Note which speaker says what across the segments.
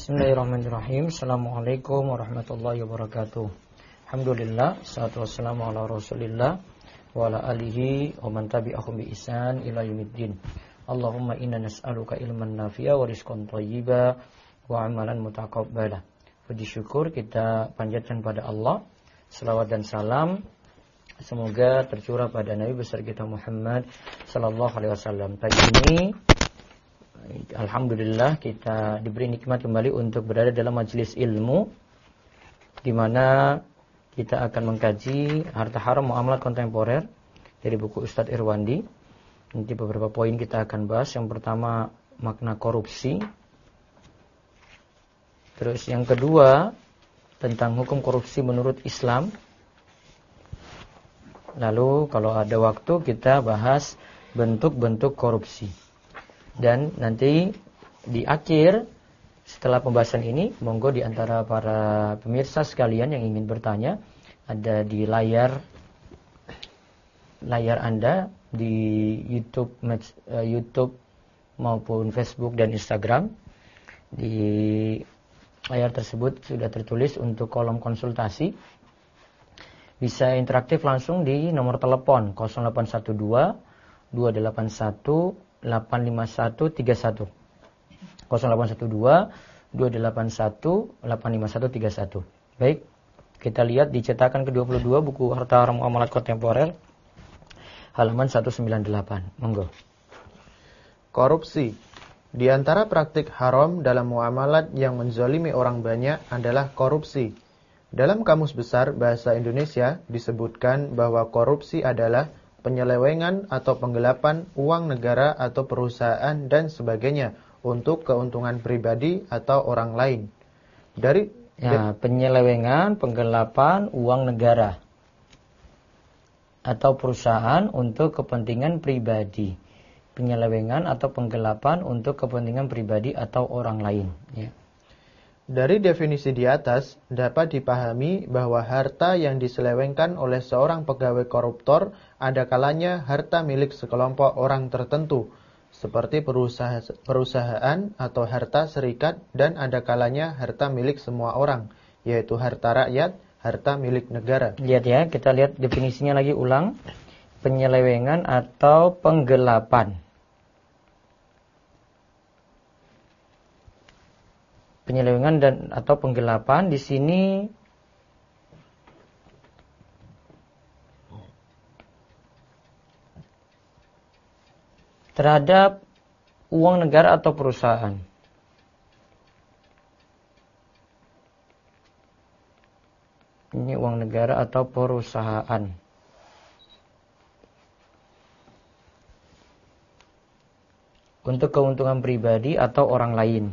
Speaker 1: Bismillahirrahmanirrahim. Assalamualaikum warahmatullahi wabarakatuh. Alhamdulillah, salatu wassalamu ala Rasulillah wa ala alihi wa man tabi'ahum bi ihsan ila yaumiddin. Allahumma inna nas'aluka ilman nafi'a wa rizqan thayyiba wa amalan mutaqabbala. Puji syukur kita panjatkan pada Allah. Selawat dan salam semoga tercurah pada Nabi besar kita Muhammad sallallahu alaihi wasallam. Pagi ini alhamdulillah kita diberi nikmat kembali untuk berada dalam majelis ilmu di mana kita akan mengkaji harta haram muamalat kontemporer dari buku Ustadz Irwandi. Nanti beberapa poin kita akan bahas. Yang pertama makna korupsi. Terus yang kedua tentang hukum korupsi menurut Islam. Lalu kalau ada waktu kita bahas bentuk-bentuk korupsi. Dan nanti di akhir setelah pembahasan ini, monggo di antara para pemirsa sekalian yang ingin bertanya, ada di layar Anda di YouTube maupun Facebook dan Instagram. Di layar tersebut sudah tertulis untuk kolom konsultasi. Bisa interaktif langsung di nomor telepon 0812 281 85131 0812 281 85131. Baik, kita lihat di cetakan ke-22 buku Harta Haram Muamalat Kontemporer halaman 198. Monggo.
Speaker 2: Korupsi. Di antara praktik haram dalam muamalat yang menzalimi orang banyak adalah korupsi. Dalam Kamus Besar Bahasa Indonesia disebutkan bahwa korupsi adalah penyelewengan atau penggelapan uang negara atau perusahaan dan sebagainya untuk keuntungan pribadi atau orang lain.
Speaker 1: Penyelewengan, penggelapan uang negara atau perusahaan untuk kepentingan pribadi. Penyelewengan atau penggelapan untuk kepentingan pribadi atau orang lain. Ya.
Speaker 2: Dari definisi di atas, dapat dipahami bahwa harta yang diselewengkan oleh seorang pegawai koruptor ada kalanya harta milik sekelompok orang tertentu, seperti perusahaan atau harta serikat, dan ada kalanya harta milik semua orang, yaitu harta rakyat, harta milik negara.
Speaker 1: Lihat ya, kita lihat definisinya lagi ulang. Penyelewengan atau penggelapan. Penyelewengan dan atau penggelapan di sini terhadap uang negara atau perusahaan. Ini uang negara atau perusahaan. Untuk keuntungan pribadi atau orang lain.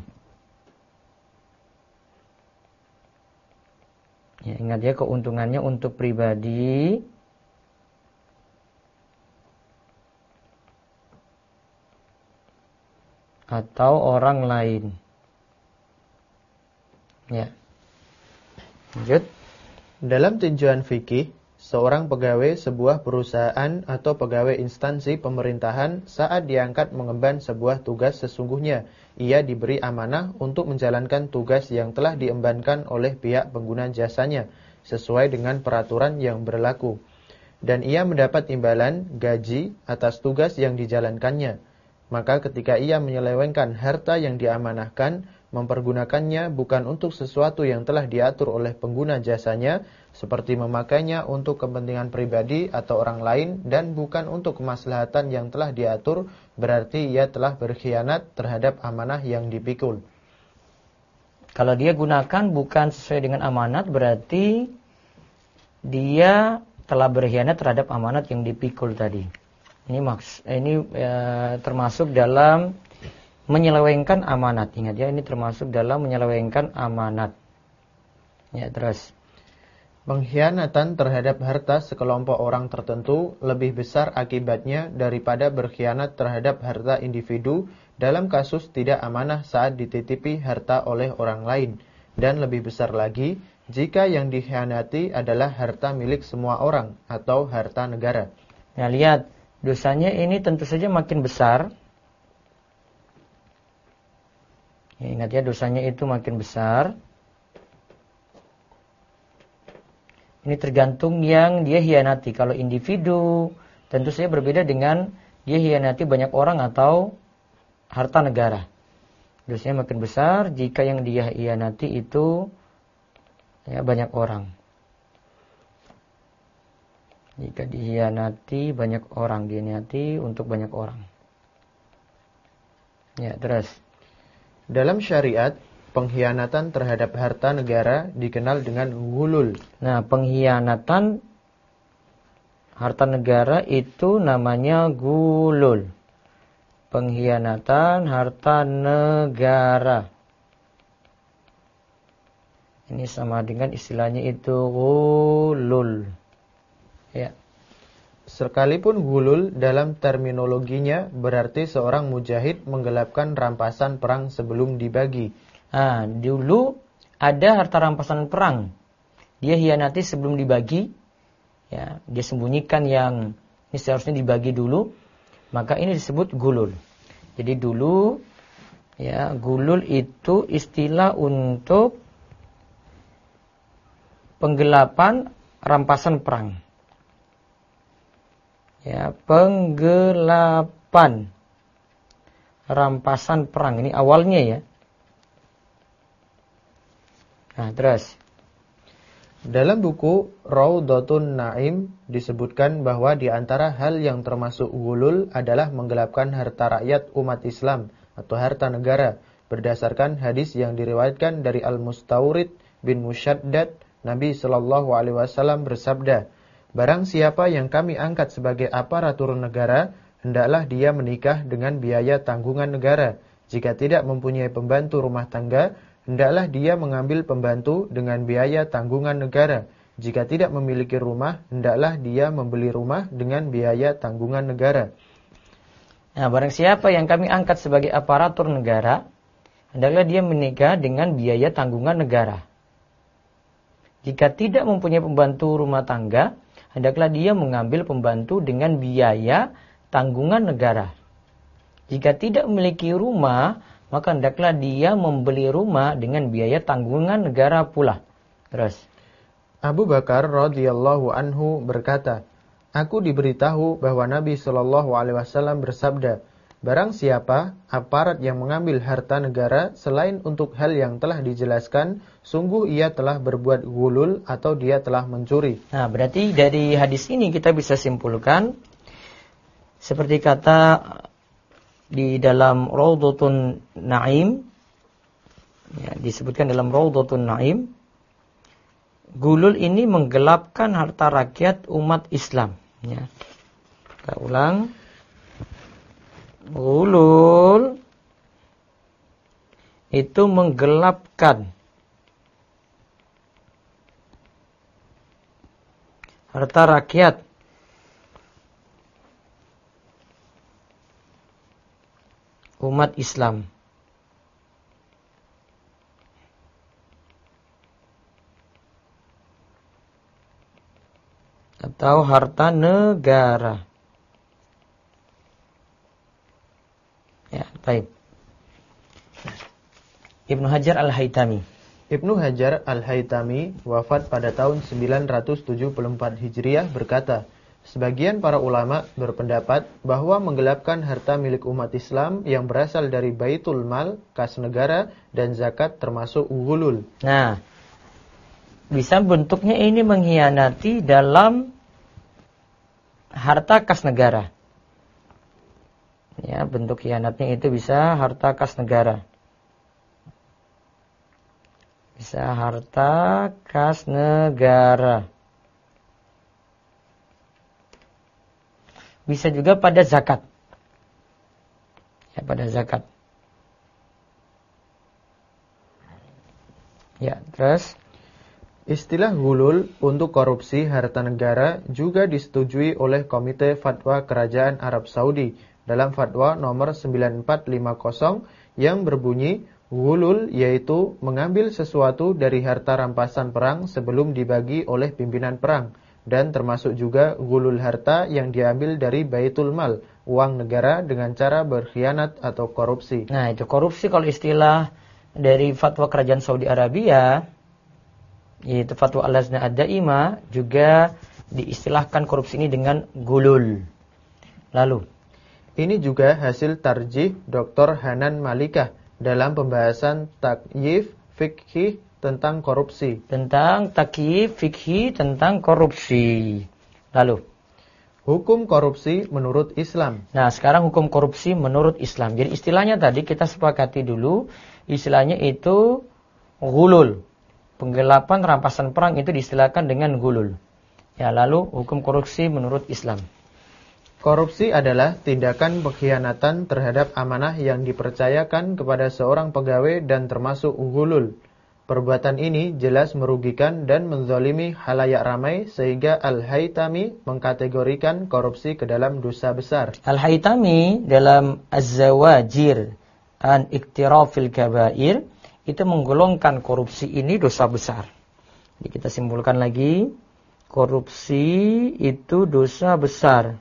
Speaker 1: Ya, ingat ya, keuntungannya untuk pribadi atau orang lain. Ya. Lanjut.
Speaker 2: Dalam tinjauan fikih, seorang pegawai sebuah perusahaan atau pegawai instansi pemerintahan saat diangkat mengemban sebuah tugas sesungguhnya ia diberi amanah untuk menjalankan tugas yang telah diembankan oleh pihak pengguna jasanya sesuai dengan peraturan yang berlaku. Dan ia mendapat imbalan, gaji atas tugas yang dijalankannya. Maka ketika ia menyelewengkan harta yang diamanahkan, mempergunakannya bukan untuk sesuatu yang telah diatur oleh pengguna jasanya, seperti memakainya untuk kepentingan pribadi atau orang lain, dan bukan untuk kemaslahatan yang telah diatur, berarti ia telah berkhianat terhadap amanah yang dipikul.
Speaker 1: Kalau dia gunakan bukan sesuai dengan amanat, berarti dia telah berkhianat terhadap amanat yang dipikul tadi. Ini termasuk dalam menyelewengkan amanat. Ingat ya, ini termasuk dalam menyelewengkan amanat. Ya, terus.
Speaker 2: Pengkhianatan terhadap harta sekelompok orang tertentu lebih besar akibatnya daripada berkhianat terhadap harta individu dalam kasus tidak amanah saat dititipi harta oleh orang lain. Dan lebih besar lagi, jika yang dikhianati adalah harta milik semua orang atau harta negara.
Speaker 1: Nah, lihat, dosanya ini tentu saja makin besar Ya, ingat ya, dosanya itu makin besar. Ini tergantung yang dia hianati. Kalau individu, tentu saja berbeda dengan dia hianati banyak orang atau harta negara. Dosanya makin besar jika yang dia hianati itu ya, banyak orang. Jika dihianati banyak orang, dihianati untuk banyak orang. Ya, terus.
Speaker 2: Dalam syariat, pengkhianatan terhadap harta negara dikenal dengan ghulul.
Speaker 1: Nah, pengkhianatan harta negara itu namanya ghulul. Pengkhianatan harta negara. Ini sama dengan istilahnya itu ghulul. Ya.
Speaker 2: Sekalipun ghulul dalam terminologinya berarti seorang mujahid menggelapkan rampasan perang sebelum dibagi.
Speaker 1: Nah, dulu ada harta rampasan perang. Dia hianati sebelum dibagi. Ya, dia sembunyikan yang ini seharusnya dibagi dulu. Maka ini disebut ghulul. Jadi dulu ya, ghulul itu istilah untuk penggelapan rampasan perang. Ya, penggelapan rampasan perang. Ini awalnya ya. Nah, terus.
Speaker 2: Dalam buku Raudhatun Naim disebutkan bahwa di antara hal yang termasuk ghulul adalah menggelapkan harta rakyat umat Islam atau harta negara. Berdasarkan hadis yang diriwayatkan dari Al-Mustawrid bin Musyaddad, Nabi SAW bersabda, barang siapa yang kami angkat sebagai aparatur negara, hendaklah dia menikah dengan biaya tanggungan negara. Jika tidak mempunyai pembantu rumah tangga, hendaklah dia mengambil pembantu dengan biaya tanggungan negara. Jika tidak memiliki rumah, hendaklah dia membeli rumah dengan biaya tanggungan negara.
Speaker 1: Nah, barang siapa yang kami angkat sebagai aparatur negara, hendaklah dia menikah dengan biaya tanggungan negara. Jika tidak mempunyai pembantu rumah tangga, hendaklah dia mengambil pembantu dengan biaya tanggungan negara. Jika tidak memiliki rumah, maka hendaklah dia membeli rumah dengan biaya tanggungan negara pula. Terus.
Speaker 2: Abu Bakar radhiyallahu anhu berkata, aku diberitahu bahwa Nabi SAW bersabda, barang siapa aparat yang mengambil harta negara selain untuk hal yang telah dijelaskan, sungguh ia telah berbuat ghulul atau dia telah mencuri.
Speaker 1: Nah, berarti dari hadis ini kita bisa simpulkan seperti kata di dalam Raudhatun Naim, ya, disebutkan dalam Raudhatun Naim, ghulul ini menggelapkan harta rakyat umat Islam. Ya. Kita ulang. Ghulul itu menggelapkan harta rakyat umat Islam. Atau harta negara. Ya, baik. Ibnu Hajar Al-Haytami.
Speaker 2: Ibnu Hajar Al-Haytami wafat pada tahun 974 Hijriah berkata, sebagian para ulama berpendapat bahwa menggelapkan harta milik umat Islam yang berasal dari Baitul Mal, kas negara, dan zakat termasuk ghulul.
Speaker 1: Nah, bisa bentuknya ini mengkhianati dalam harta kas negara. Ya, bentuk khianatnya itu bisa harta kas negara. Bisa harta kas negara. Bisa juga pada zakat. Ya, pada zakat. Ya, terus
Speaker 2: istilah ghulul untuk korupsi harta negara juga disetujui oleh Komite Fatwa Kerajaan Arab Saudi dalam fatwa nomor 9450 yang berbunyi, ghulul yaitu mengambil sesuatu dari harta rampasan perang sebelum dibagi oleh pimpinan perang, dan termasuk juga ghulul harta yang diambil dari Baitul Mal, uang negara, dengan cara berkhianat atau korupsi.
Speaker 1: Nah, itu korupsi kalau istilah dari fatwa kerajaan Saudi Arabia, yaitu fatwa Al-Lajnah Ad-Daimah, juga diistilahkan korupsi ini dengan gulul. Lalu,
Speaker 2: ini juga hasil tarjih Dr. Hanan Malikah dalam pembahasan takyif fikih tentang korupsi.
Speaker 1: Tentang takyif fikih tentang korupsi. Lalu,
Speaker 2: hukum korupsi menurut Islam.
Speaker 1: Nah, sekarang hukum korupsi menurut Islam. Jadi istilahnya tadi kita sepakati dulu, istilahnya itu gulul. Penggelapan rampasan perang itu diistilahkan dengan gulul. Ya, lalu hukum korupsi menurut Islam.
Speaker 2: Korupsi adalah tindakan pengkhianatan terhadap amanah yang dipercayakan kepada seorang pegawai dan termasuk gulul. Perbuatan ini jelas merugikan dan menzalimi halayak ramai sehingga Al-Haytami mengkategorikan korupsi ke dalam dosa besar.
Speaker 1: Al-Haytami dalam Az-Zawajir an Iktirafil Kabair itu menggolongkan korupsi ini dosa besar. Jadi kita simpulkan lagi, korupsi itu dosa besar.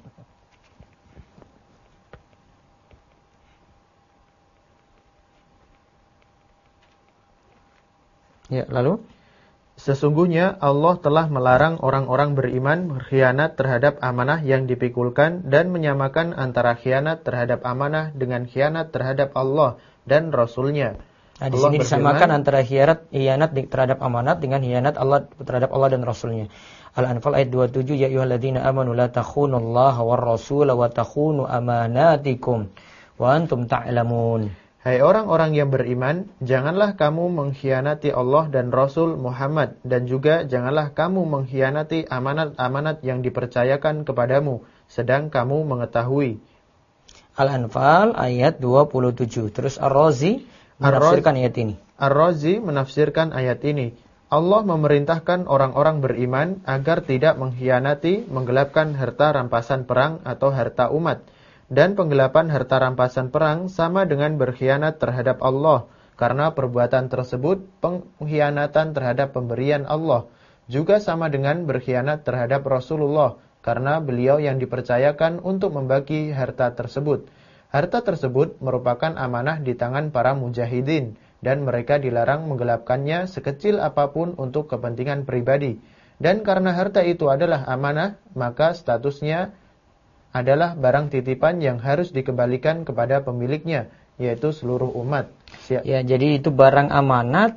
Speaker 1: Ya, lalu?
Speaker 2: Sesungguhnya Allah telah melarang orang-orang beriman berkhianat terhadap amanah yang dipikulkan dan menyamakan antara khianat terhadap amanah dengan khianat terhadap Allah dan Rasul-Nya.
Speaker 1: Nah, di sini disamakan antara khianat terhadap amanat dengan khianat Allah terhadap Allah dan Rasul-Nya. Al-Anfal ayat 27, ya ayyuhalladzina amanu la takhunullaha war rasul wa takhunu amanatikum wa antum ta'lamun.
Speaker 2: Hai orang-orang yang beriman, janganlah kamu mengkhianati Allah dan Rasul Muhammad, dan juga janganlah kamu mengkhianati amanat-amanat yang dipercayakan kepadamu, sedang kamu mengetahui.
Speaker 1: Al-Anfal ayat 27. Terus Ar-Razi menafsirkan ayat ini.
Speaker 2: Ar-Razi menafsirkan ayat ini. Allah memerintahkan orang-orang beriman agar tidak mengkhianati, menggelapkan harta rampasan perang atau harta umat. Dan penggelapan harta rampasan perang sama dengan berkhianat terhadap Allah, karena perbuatan tersebut pengkhianatan terhadap pemberian Allah. Juga sama dengan berkhianat terhadap Rasulullah, karena beliau yang dipercayakan untuk membagi harta tersebut. Harta tersebut merupakan amanah di tangan para mujahidin, dan mereka dilarang menggelapkannya sekecil apapun untuk kepentingan pribadi. Dan karena harta itu adalah amanah, maka statusnya adalah barang titipan yang harus dikembalikan kepada pemiliknya, yaitu seluruh umat.
Speaker 1: Ya, jadi itu barang amanat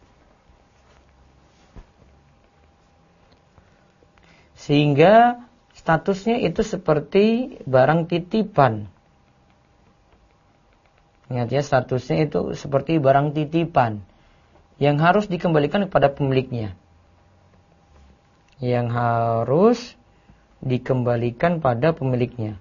Speaker 1: sehingga statusnya itu seperti barang titipan. Ingat ya, statusnya itu seperti barang titipan yang harus dikembalikan kepada pemiliknya. Yang harus dikembalikan pada pemiliknya.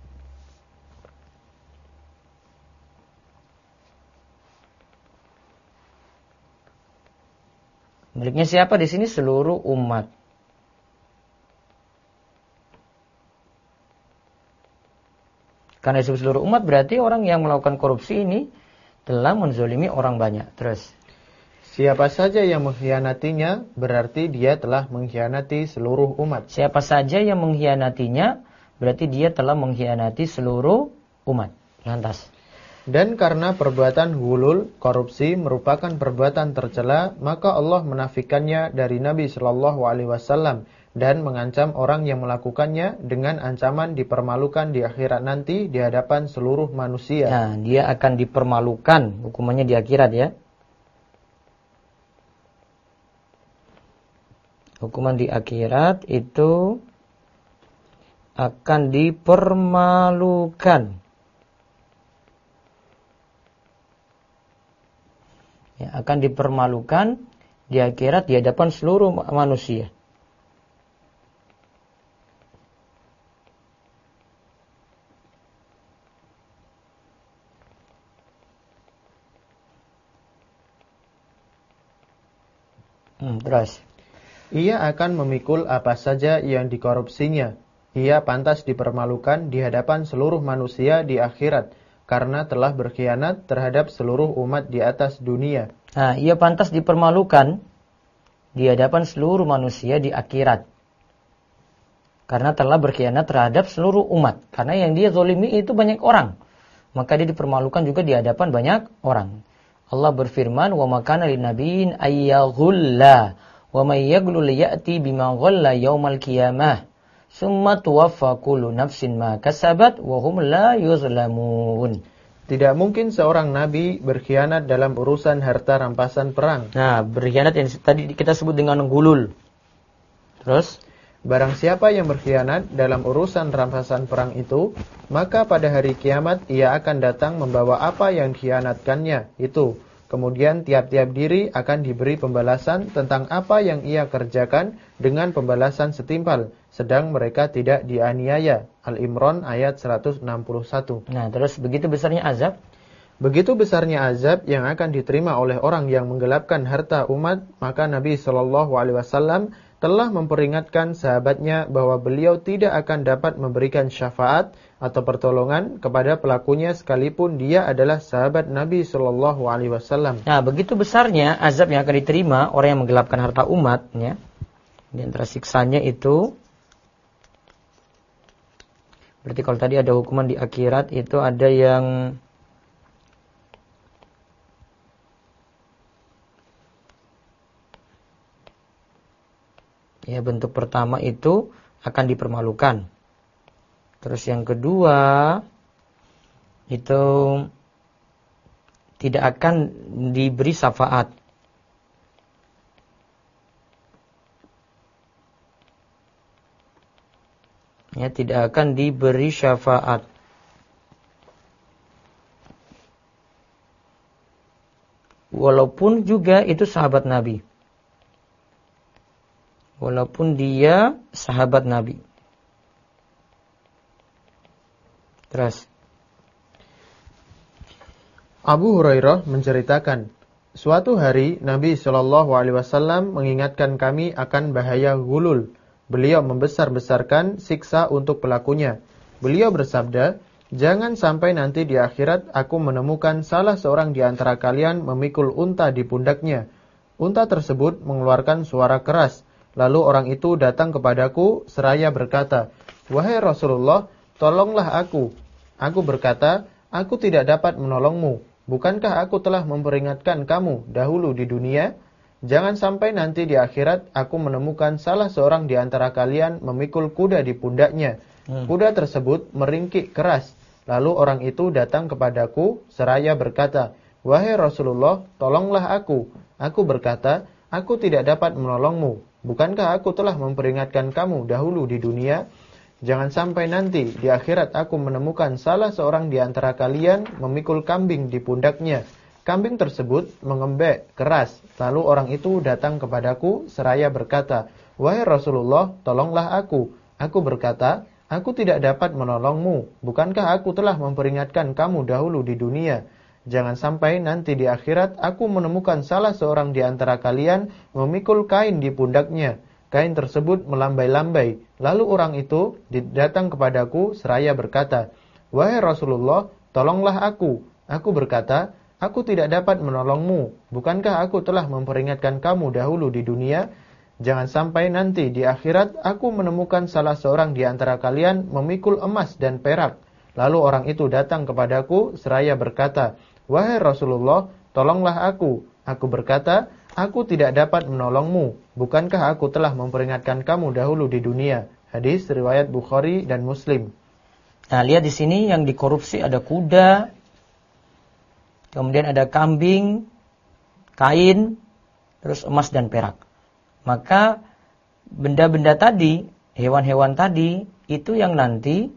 Speaker 1: Miliknya siapa di sini? Seluruh umat. Karena disebut seluruh umat berarti orang yang melakukan korupsi ini telah menzalimi orang banyak. Terus,
Speaker 2: siapa saja yang mengkhianatinya berarti dia telah mengkhianati seluruh umat.
Speaker 1: Siapa saja yang mengkhianatinya berarti dia telah mengkhianati seluruh umat. Lantas.
Speaker 2: Dan karena perbuatan gulul, korupsi merupakan perbuatan tercela, maka Allah menafikannya dari Nabi Shallallahu Alaihi Wasallam dan mengancam orang yang melakukannya dengan ancaman dipermalukan di akhirat nanti di hadapan seluruh manusia.
Speaker 1: Nah, dia akan dipermalukan hukumannya di akhirat ya. Hukuman di akhirat itu akan dipermalukan. Ya, akan dipermalukan di akhirat di hadapan seluruh manusia. Terus.
Speaker 2: Ia akan memikul apa saja yang dikorupsinya. Ia pantas dipermalukan di hadapan seluruh manusia di akhirat, karena telah berkhianat terhadap seluruh umat di atas dunia.
Speaker 1: Nah, ia pantas dipermalukan di hadapan seluruh manusia di akhirat, karena telah berkhianat terhadap seluruh umat. Karena yang dia zalimi itu banyak orang, maka dia dipermalukan juga di hadapan banyak orang. Allah berfirman, "Wa ma kana linabiyyin ayyaghulla wa may yaghlul ya'ti bima ghalla yaumal qiyamah. Summa tuwaffa kullu nafsin ma kasabat wa hum la yuzlamun."
Speaker 2: Tidak mungkin seorang nabi berkhianat dalam urusan harta rampasan perang.
Speaker 1: Nah, berkhianat yang tadi kita sebut dengan gulul. Terus,
Speaker 2: barang siapa yang berkhianat dalam urusan rampasan perang itu, maka pada hari kiamat ia akan datang membawa apa yang dikhianatkannya itu. Kemudian tiap-tiap diri akan diberi pembalasan tentang apa yang ia kerjakan dengan pembalasan setimpal, sedang mereka tidak dianiaya. Al-Imran ayat 161.
Speaker 1: Nah, terus begitu besarnya azab?
Speaker 2: Begitu besarnya azab yang akan diterima oleh orang yang menggelapkan harta umat, maka Nabi SAW telah memperingatkan sahabatnya bahwa beliau tidak akan dapat memberikan syafaat atau pertolongan kepada pelakunya sekalipun dia adalah sahabat Nabi SAW.
Speaker 1: Nah, begitu besarnya azab yang akan diterima orang yang menggelapkan harta umat, ya. Di antara siksanya itu, berarti kalau tadi ada hukuman di akhirat, itu ada yang ya, bentuk pertama itu akan dipermalukan. Terus yang kedua itu tidak akan diberi syafaat. Ya, tidak akan diberi syafaat. Walaupun juga itu sahabat Nabi. Walaupun dia sahabat Nabi. Terus
Speaker 2: Abu Hurairah menceritakan, suatu hari Nabi SAW mengingatkan kami akan bahaya gulul. Beliau membesar-besarkan siksa untuk pelakunya. Beliau bersabda, jangan sampai nanti di akhirat aku menemukan salah seorang di antara kalian memikul unta di pundaknya. Unta tersebut mengeluarkan suara keras. Lalu orang itu datang kepadaku seraya berkata, wahai Rasulullah, tolonglah aku. Aku berkata, aku tidak dapat menolongmu. Bukankah aku telah memperingatkan kamu dahulu di dunia? Jangan sampai nanti di akhirat aku menemukan salah seorang di antara kalian memikul kuda di pundaknya. Kuda tersebut meringkik keras. Lalu orang itu datang kepadaku seraya berkata, wahai Rasulullah, tolonglah aku. Aku berkata, aku tidak dapat menolongmu. Bukankah aku telah memperingatkan kamu dahulu di dunia? Jangan sampai nanti di akhirat aku menemukan salah seorang di antara kalian memikul kambing di pundaknya. Kambing tersebut mengembek keras. Lalu orang itu datang kepadaku seraya berkata, wahai Rasulullah, tolonglah aku. Aku berkata, aku tidak dapat menolongmu. Bukankah aku telah memperingatkan kamu dahulu di dunia? Jangan sampai nanti di akhirat aku menemukan salah seorang di antara kalian memikul kain di pundaknya. Kain tersebut melambai-lambai. Lalu orang itu datang kepadaku seraya berkata, wahai Rasulullah, tolonglah aku. Aku berkata, aku tidak dapat menolongmu. Bukankah aku telah memperingatkan kamu dahulu di dunia? Jangan sampai nanti di akhirat aku menemukan salah seorang di antara kalian memikul emas dan perak. Lalu orang itu datang kepadaku seraya berkata, wahai Rasulullah, tolonglah aku. Aku berkata, aku tidak dapat menolongmu. Bukankah aku telah memperingatkan kamu dahulu di dunia? Hadis riwayat Bukhari dan Muslim.
Speaker 1: Nah, lihat di sini yang dikorupsi ada kuda, kemudian ada kambing, kain, terus emas dan perak. Maka benda-benda tadi, hewan-hewan tadi, itu yang nanti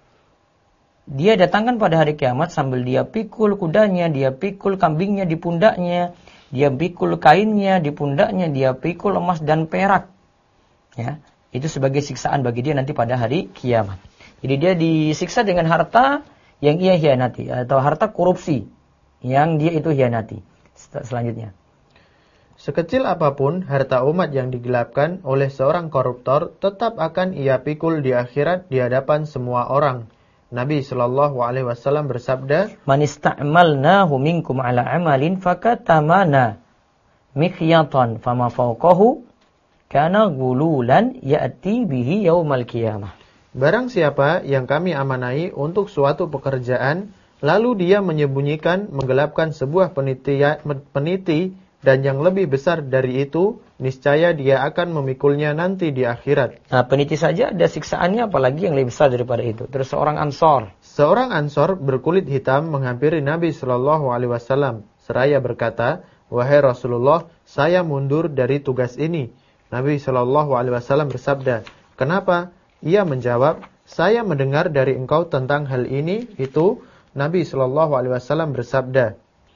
Speaker 1: dia datangkan pada hari kiamat sambil dia pikul kudanya, dia pikul kambingnya di pundaknya, dia pikul kainnya di pundaknya, dia pikul emas dan perak. Ya, itu sebagai siksaan bagi dia nanti pada hari kiamat. Jadi dia disiksa dengan harta yang ia hianati atau harta korupsi yang dia itu hianati. Selanjutnya,
Speaker 2: sekecil apapun harta umat yang digelapkan oleh seorang koruptor tetap akan ia pikul di akhirat di hadapan semua orang. Nabi SAW bersabda, man
Speaker 1: ista'malnahu minkum ala amalin fakatamana mikhyatan fama fawqahu kana gululan ya'ti bihi yaumal qiyamah.
Speaker 2: Barang siapa yang kami amanai untuk suatu pekerjaan, lalu dia menyembunyikan, menggelapkan sebuah peniti, dan yang lebih besar dari itu, niscaya dia akan memikulnya nanti di akhirat.
Speaker 1: Nah, peniti saja ada siksaannya, apalagi yang lebih besar daripada itu. Terus seorang Ansor.
Speaker 2: Seorang Ansor berkulit hitam menghampiri Nabi Shallallahu Alaihi Wasallam seraya berkata, "Wahai Rasulullah, saya mundur dari tugas ini." Nabi Shallallahu Alaihi Wasallam bersabda, "Kenapa?" Ia menjawab, "Saya mendengar dari engkau tentang hal ini." Itu Nabi Shallallahu Alaihi Wasallam bersabda,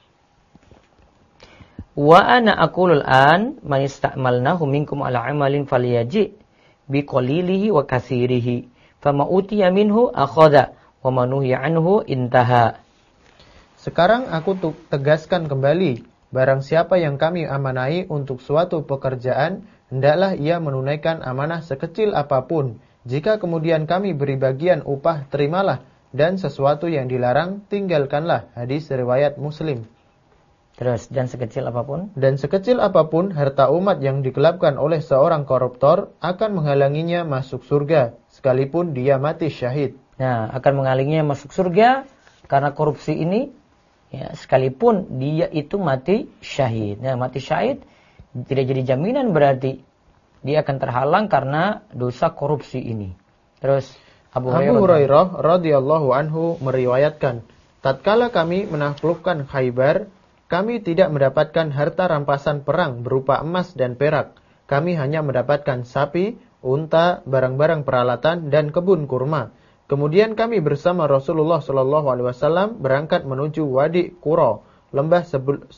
Speaker 1: Wa ana aqulul an man ista'malnahu minkum ala amalin falyaji biqalilihi wa katsirihi fama utiya minhu akhadha wa man nuhiya anhu intaha.
Speaker 2: Sekarang aku tegaskan kembali, barang siapa yang kami amanai untuk suatu pekerjaan, hendaklah ia menunaikan amanah sekecil apapun. Jika kemudian kami beri bagian upah, terimalah, dan sesuatu yang dilarang, tinggalkanlah. Hadis riwayat Muslim.
Speaker 1: Terus, dan sekecil apapun?
Speaker 2: Dan sekecil apapun harta umat yang digelapkan oleh seorang koruptor akan menghalanginya masuk surga, sekalipun dia mati syahid.
Speaker 1: Nah, akan menghalanginya masuk surga karena korupsi ini, ya, sekalipun dia itu mati syahid. Nah, mati syahid tidak jadi jaminan berarti dia akan terhalang karena dosa korupsi ini. Terus, Abu
Speaker 2: Hurairah radhiyallahu anhu meriwayatkan, tatkala kami menaklukkan Khaybar, kami tidak mendapatkan harta rampasan perang berupa emas dan perak. Kami hanya mendapatkan sapi, unta, barang-barang peralatan, dan kebun kurma. Kemudian kami bersama Rasulullah SAW berangkat menuju Wadi Qura, lembah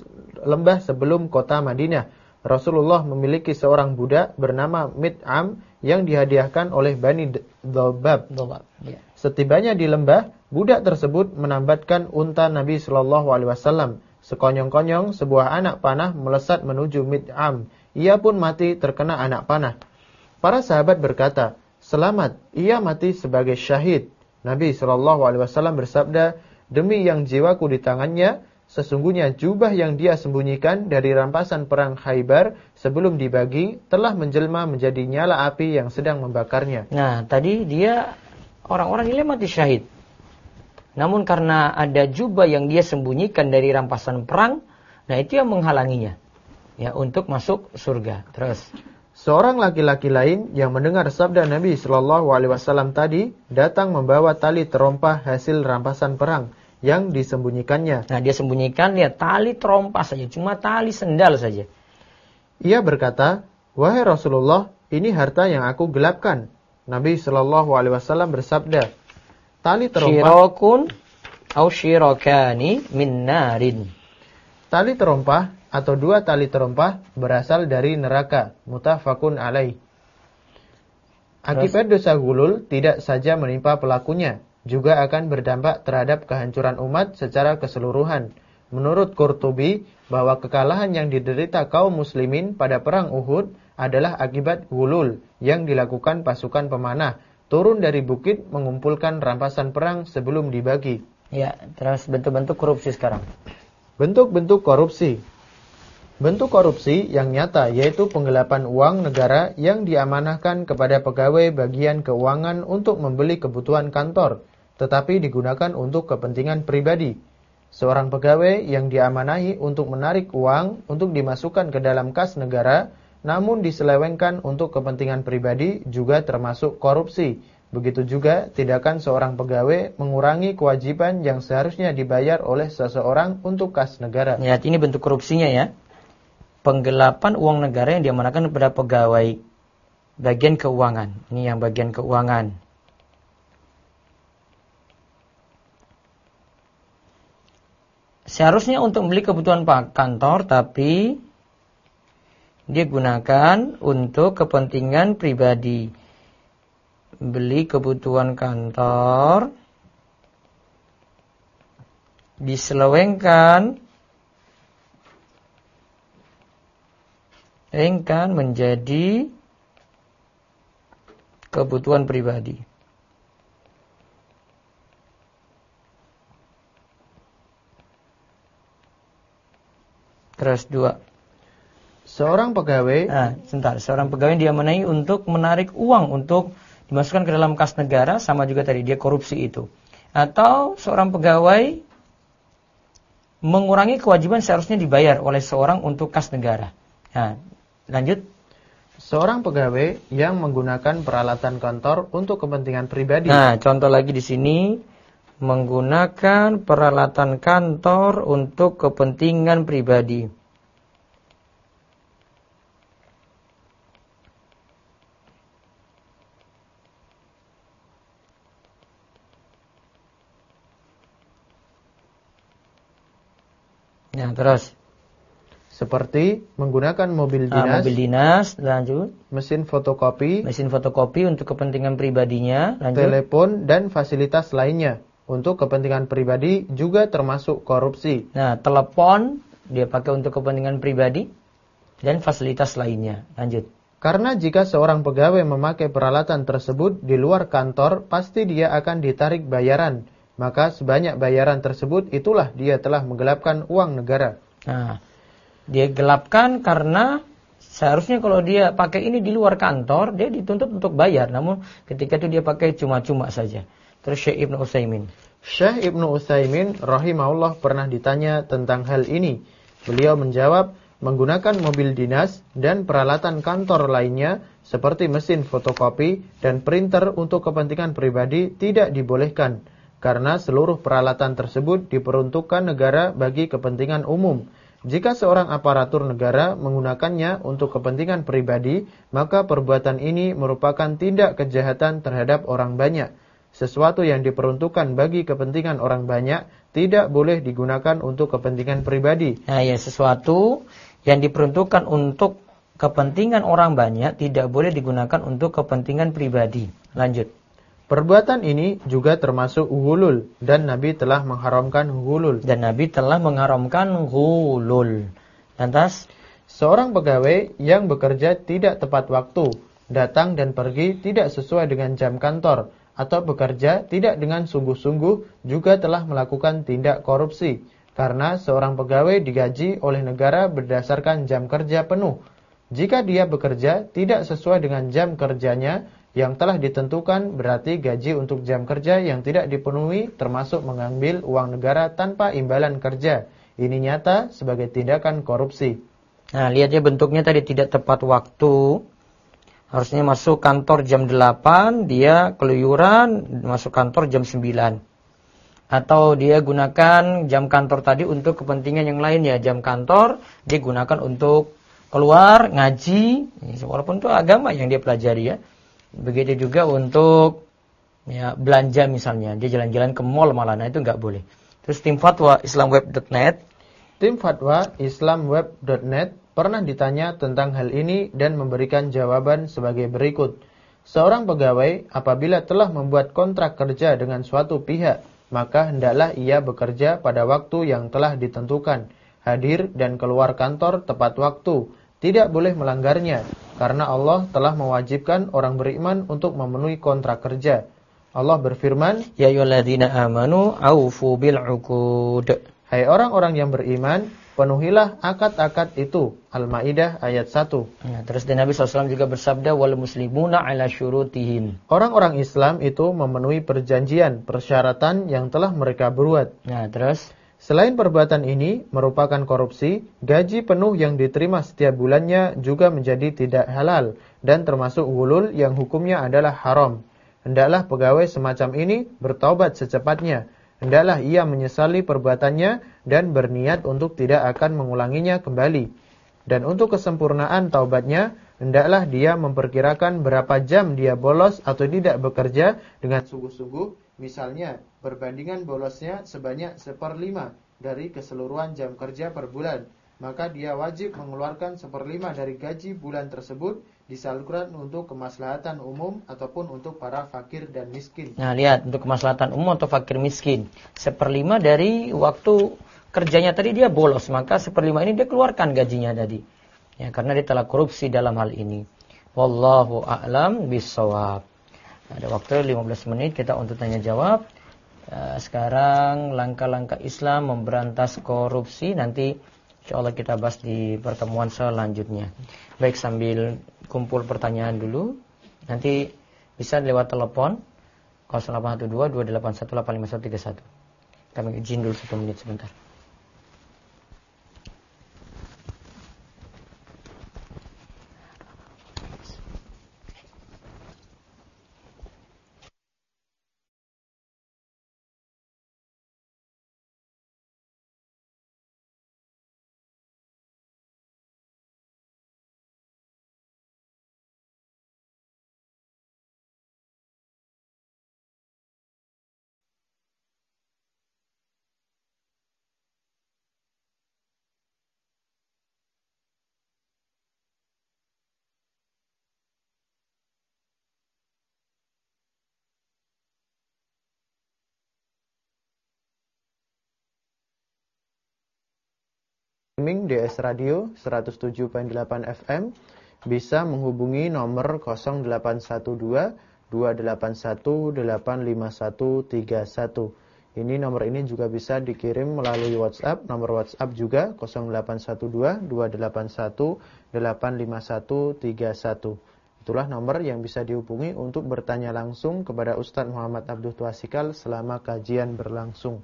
Speaker 2: sebelum kota Madinah. Rasulullah memiliki seorang budak bernama Mid'am yang dihadiahkan oleh Bani Dhobab.
Speaker 1: Ya.
Speaker 2: Setibanya di lembah, budak tersebut menambatkan unta Nabi SAW. Sekonyong-konyong sebuah anak panah melesat menuju Mid'am. Ia pun mati terkena anak panah. Para sahabat berkata, "Selamat, ia mati sebagai syahid." Nabi SAW bersabda, "Demi yang jiwaku di tangannya, sesungguhnya jubah yang dia sembunyikan dari rampasan perang Khaybar sebelum dibagi telah menjelma menjadi nyala api yang sedang membakarnya."
Speaker 1: Nah, tadi dia orang-orang ini mati syahid. Namun karena ada jubah yang dia sembunyikan dari rampasan perang, nah itu yang menghalanginya, ya, untuk masuk surga. Terus,
Speaker 2: seorang laki-laki lain yang mendengar sabda Nabi SAW tadi datang membawa tali terompah hasil rampasan perang yang disembunyikannya.
Speaker 1: Nah, dia sembunyikan ya tali terompah saja, cuma tali sendal saja.
Speaker 2: Ia berkata, "Wahai Rasulullah, ini harta yang aku gelapkan." Nabi SAW bersabda, "Tali terompah
Speaker 1: Syirokun au syirokani min narin."
Speaker 2: Tali terompah atau dua tali terompah berasal dari neraka. Muttafaqun alaih. Akibat dosa gulul tidak saja menimpa pelakunya, juga akan berdampak terhadap kehancuran umat secara keseluruhan. Menurut Qurtubi, bahwa kekalahan yang diderita kaum muslimin pada perang Uhud adalah akibat gulul yang dilakukan pasukan pemanah, turun dari bukit mengumpulkan rampasan perang sebelum dibagi.
Speaker 1: Ya, terus bentuk-bentuk korupsi sekarang.
Speaker 2: Bentuk-bentuk korupsi. Bentuk korupsi yang nyata yaitu penggelapan uang negara yang diamanahkan kepada pegawai bagian keuangan untuk membeli kebutuhan kantor, tetapi digunakan untuk kepentingan pribadi. Seorang pegawai yang diamanahi untuk menarik uang untuk dimasukkan ke dalam kas negara, namun diselewengkan untuk kepentingan pribadi juga termasuk korupsi. Begitu juga tindakan seorang pegawai mengurangi kewajiban yang seharusnya dibayar oleh seseorang untuk kas negara.
Speaker 1: Ya, ini bentuk korupsinya ya. Penggelapan uang negara yang diamanahkan kepada pegawai bagian keuangan. Ini yang bagian keuangan. Seharusnya untuk membeli kebutuhan kantor, tapi dia gunakan untuk kepentingan pribadi. Beli kebutuhan kantor, diselewengkan menjadi kebutuhan pribadi. Terus dua.
Speaker 2: Seorang pegawai,
Speaker 1: seorang pegawai diamanai untuk menarik uang untuk dimasukkan ke dalam kas negara, sama juga tadi dia korupsi itu. Atau seorang pegawai mengurangi kewajiban seharusnya dibayar oleh seorang untuk kas negara. Nah, lanjut.
Speaker 2: Seorang pegawai yang menggunakan peralatan kantor untuk kepentingan pribadi.
Speaker 1: Nah, contoh lagi di sini, menggunakan peralatan kantor untuk kepentingan pribadi. Nah, terus.
Speaker 2: Seperti menggunakan mobil dinas,
Speaker 1: lanjut.
Speaker 2: mesin fotokopi
Speaker 1: untuk kepentingan pribadinya, lanjut.
Speaker 2: Telepon dan fasilitas lainnya untuk kepentingan pribadi juga termasuk korupsi.
Speaker 1: Nah, telepon dia pakai untuk kepentingan pribadi dan fasilitas lainnya, lanjut.
Speaker 2: Karena jika seorang pegawai memakai peralatan tersebut di luar kantor, pasti dia akan ditarik bayaran. Maka sebanyak bayaran tersebut itulah dia telah menggelapkan uang negara.
Speaker 1: Nah, dia gelapkan karena seharusnya kalau dia pakai ini di luar kantor, dia dituntut untuk bayar. Namun ketika itu dia pakai cuma-cuma saja. Terus Syekh Ibnu Utsaimin.
Speaker 2: Syekh Ibnu Utsaimin rahimahullah pernah ditanya tentang hal ini. Beliau menjawab, menggunakan mobil dinas dan peralatan kantor lainnya seperti mesin fotokopi dan printer untuk kepentingan pribadi tidak dibolehkan. Karena seluruh peralatan tersebut diperuntukkan negara bagi kepentingan umum. Jika seorang aparatur negara menggunakannya untuk kepentingan pribadi, maka perbuatan ini merupakan tindak kejahatan terhadap orang banyak. Sesuatu yang diperuntukkan bagi kepentingan orang banyak tidak boleh digunakan untuk kepentingan pribadi.
Speaker 1: Nah, ya, sesuatu yang diperuntukkan untuk kepentingan orang banyak tidak boleh digunakan untuk kepentingan pribadi. Lanjut.
Speaker 2: Perbuatan ini juga termasuk ghulul dan Nabi telah mengharamkan ghulul. Lantas, seorang pegawai yang bekerja tidak tepat waktu, datang dan pergi tidak sesuai dengan jam kantor, atau bekerja tidak dengan sungguh-sungguh juga telah melakukan tindak korupsi. Karena seorang pegawai digaji oleh negara berdasarkan jam kerja penuh. Jika dia bekerja tidak sesuai dengan jam kerjanya yang telah ditentukan, berarti gaji untuk jam kerja yang tidak dipenuhi termasuk mengambil uang negara tanpa imbalan kerja. Ini nyata sebagai tindakan korupsi.
Speaker 1: Nah, lihat ya bentuknya tadi tidak tepat waktu. Harusnya masuk kantor jam 8, dia keluyuran masuk kantor jam 9. Atau dia gunakan jam kantor tadi untuk kepentingan yang lain ya. Jam kantor dia gunakan untuk keluar, ngaji. Walaupun itu agama yang dia pelajari ya. Begitu juga untuk ya, belanja misalnya. Dia jalan-jalan ke mall malah, nah itu nggak boleh. Terus tim fatwa islamweb.net.
Speaker 2: Tim fatwa islamweb.net pernah ditanya tentang hal ini dan memberikan jawaban sebagai berikut. Seorang pegawai apabila telah membuat kontrak kerja dengan suatu pihak, maka hendaklah ia bekerja pada waktu yang telah ditentukan, hadir dan keluar kantor tepat waktu. Tidak boleh melanggarnya, karena Allah telah mewajibkan orang beriman untuk memenuhi kontrak kerja. Allah berfirman,
Speaker 1: Ya ayyuhalladzina amanu aufu bil uqud.
Speaker 2: Hai orang-orang yang beriman, penuhilah akad-akad itu. Al-Maidah ayat 1.
Speaker 1: Nah, terus Nabi SAW juga bersabda, wal muslimuna ala syurutihim.
Speaker 2: Orang-orang Islam itu memenuhi perjanjian, persyaratan yang telah mereka buat.
Speaker 1: Nah, terus
Speaker 2: selain perbuatan ini merupakan korupsi, gaji penuh yang diterima setiap bulannya juga menjadi tidak halal dan termasuk ghulul yang hukumnya adalah haram. Hendaklah pegawai semacam ini bertaubat secepatnya. Hendaklah ia menyesali perbuatannya dan berniat untuk tidak akan mengulanginya kembali. Dan untuk kesempurnaan taubatnya, hendaklah dia memperkirakan berapa jam dia bolos atau tidak bekerja dengan sungguh-sungguh. Misalnya, perbandingan bolosnya sebanyak 1/5 dari keseluruhan jam kerja per bulan. Maka dia wajib mengeluarkan 1/5 dari gaji bulan tersebut disalurkan untuk kemaslahatan umum ataupun untuk para fakir dan miskin.
Speaker 1: Nah, lihat, untuk kemaslahatan umum atau fakir miskin. 1/5 dari waktu kerjanya tadi dia bolos, maka 1/5 ini dia keluarkan gajinya tadi. Ya, karena dia telah korupsi dalam hal ini. Wallahu a'lam bishawab. Ada waktu 15 menit kita untuk tanya jawab. Sekarang langkah-langkah Islam memberantas korupsi, nanti insyaallah kita bahas di pertemuan selanjutnya. Baik, sambil kumpul pertanyaan dulu. Nanti bisa lewat telepon 0812 281 85131. Kami izin dulu 1 menit sebentar.
Speaker 2: streaming DS Radio 107.8 FM bisa menghubungi nomor 0812 281 85131. Ini nomor ini juga bisa dikirim melalui WhatsApp. Nomor WhatsApp juga 0812 281 85131. Itulah nomor yang bisa dihubungi untuk bertanya langsung kepada Ustadz Muhammad Abdul Twasikal selama kajian berlangsung.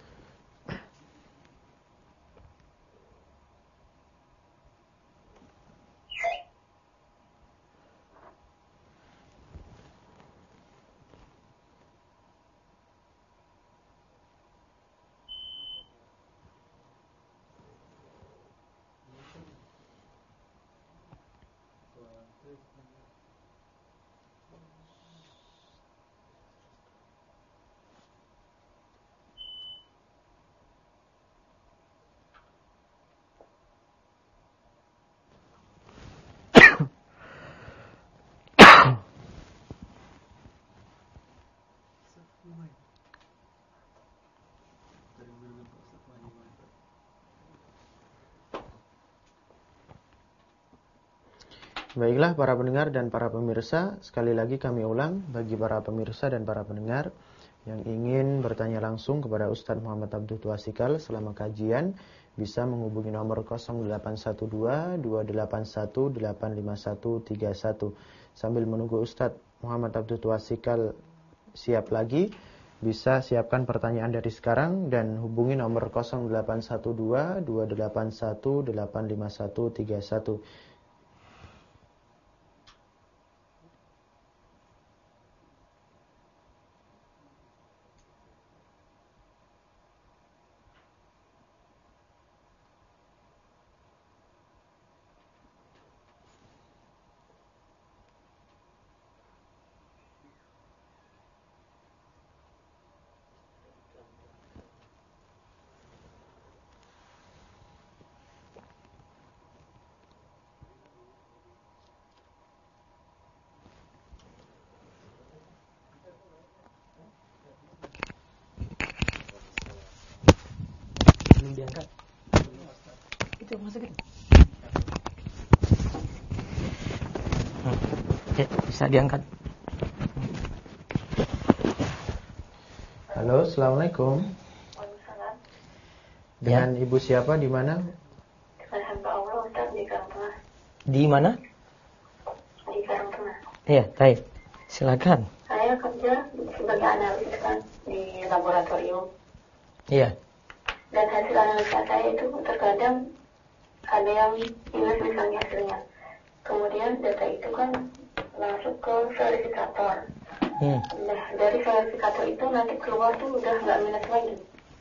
Speaker 2: Baiklah para pendengar dan para pemirsa, sekali lagi kami ulang bagi para pemirsa dan para pendengar yang ingin bertanya langsung kepada Ustadz Muhammad Abdul Twasikal selama kajian bisa menghubungi nomor 0812 281 85131. Sambil menunggu Ustadz Muhammad Abdul Twasikal siap lagi, bisa siapkan pertanyaan dari sekarang dan hubungi nomor 0812 281 85131.
Speaker 1: Belum diangkat. Itu masuk itu. Ya, bisa diangkat.
Speaker 2: Halo, Assalamualaikum.
Speaker 3: Waalaikumsalam.
Speaker 2: Dengan Ibu siapa di mana?
Speaker 3: Dengan hamba Allah Ustaz di Karangtengah.
Speaker 1: Di mana?
Speaker 3: Di Karangtengah.
Speaker 1: Iya, baik. Silakan.
Speaker 3: Saya kerja sebagai analis kan di laboratorium.
Speaker 1: Iya.
Speaker 3: Dan hasil analisa saya itu terkadang ada yang minus misalnya hasilnya. Kemudian data itu kan masuk ke verifikator. Nah, dari verifikator itu nanti keluar tuh udah nggak minus lagi.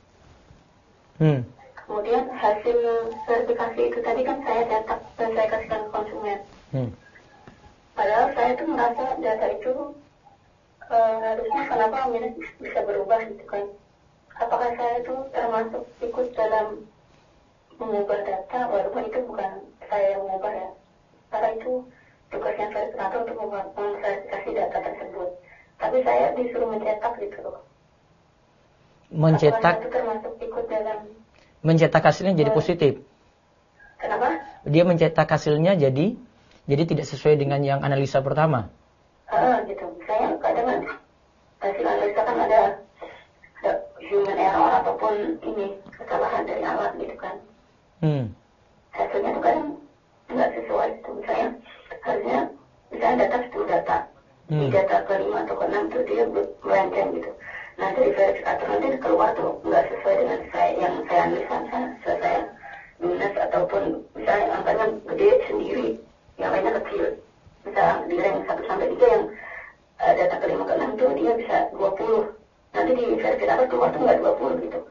Speaker 3: Kemudian hasil verifikasi itu tadi kan saya cetak dan saya kasihkan ke konsumen. Padahal saya tuh merasa data itu harusnya kenapa minus bisa berubah gitu kan. Apakah saya itu termasuk ikut dalam mengubah data, walaupun itu bukan saya yang mengubah ya. Karena itu tugasnya verifikator untuk memverifikasi data tersebut. Tapi saya disuruh mencetak gitu loh.
Speaker 1: Mencetak.
Speaker 3: Apakah saya itu termasuk ikut dalam
Speaker 1: Mencetak hasilnya jadi positif.
Speaker 3: Kenapa?
Speaker 1: Dia mencetak hasilnya jadi tidak sesuai dengan yang analisa pertama.
Speaker 3: Gitu. Saya kadang hasil analisa kan ada human error ataupun ini kesalahan dari alat gitu kan. Hasilnya tuh kadang nggak sesuai gitu. Misalnya harusnya data 10 data. Di data ke-5 atau ke-6 tuh dia melenceng gitu. Nah dari verifikator nanti keluar tuh nggak sesuai dengan yang saya analisa. Saya minus ataupun misalnya angkanya gede sendiri, yang lainnya kecil. Misalnya di rank 1 sampai 3 yang data ke-5 ke-6 tuh dia bisa 20. Nanti di verifikator keluar tuh nggak 20 gitu.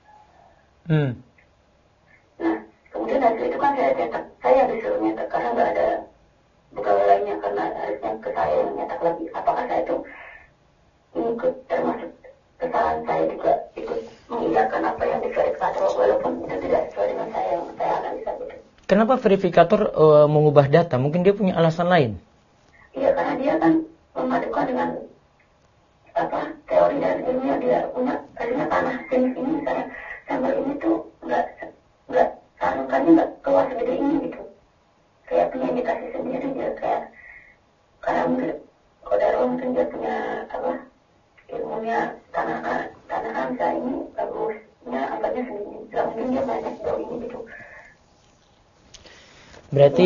Speaker 3: Nah, kemudian hasil itu kan saya cetak. Saya disuruh nyetak karena nggak ada pegawai lainnya, karena harusnya ke saya yang nyetak lagi. Apakah saya itu ikut termasuk kesalahan saya juga ikut mengiyakan apa yang di verifikator walaupun itu tidak sesuai dengan saya yang saya analisa gitu.
Speaker 1: Kenapa verifikator mengubah data? Mungkin dia punya alasan lain.
Speaker 3: Iya, karena dia kan memadukan dengan teori dan ilmiah. Dia punya hasilnya tanah jenis ini misalnya sampel ini tuh nggak tanukannya nggak keluar segede ini gitu. Kayak punya indikasi sendiri dia kayak karena mungkin Qadarullah mungkin dia punya ilmunya tanah angsa ini bagusnya angkanya segini. Nggak mungkin dia banyak jauh ini gitu.
Speaker 1: Berarti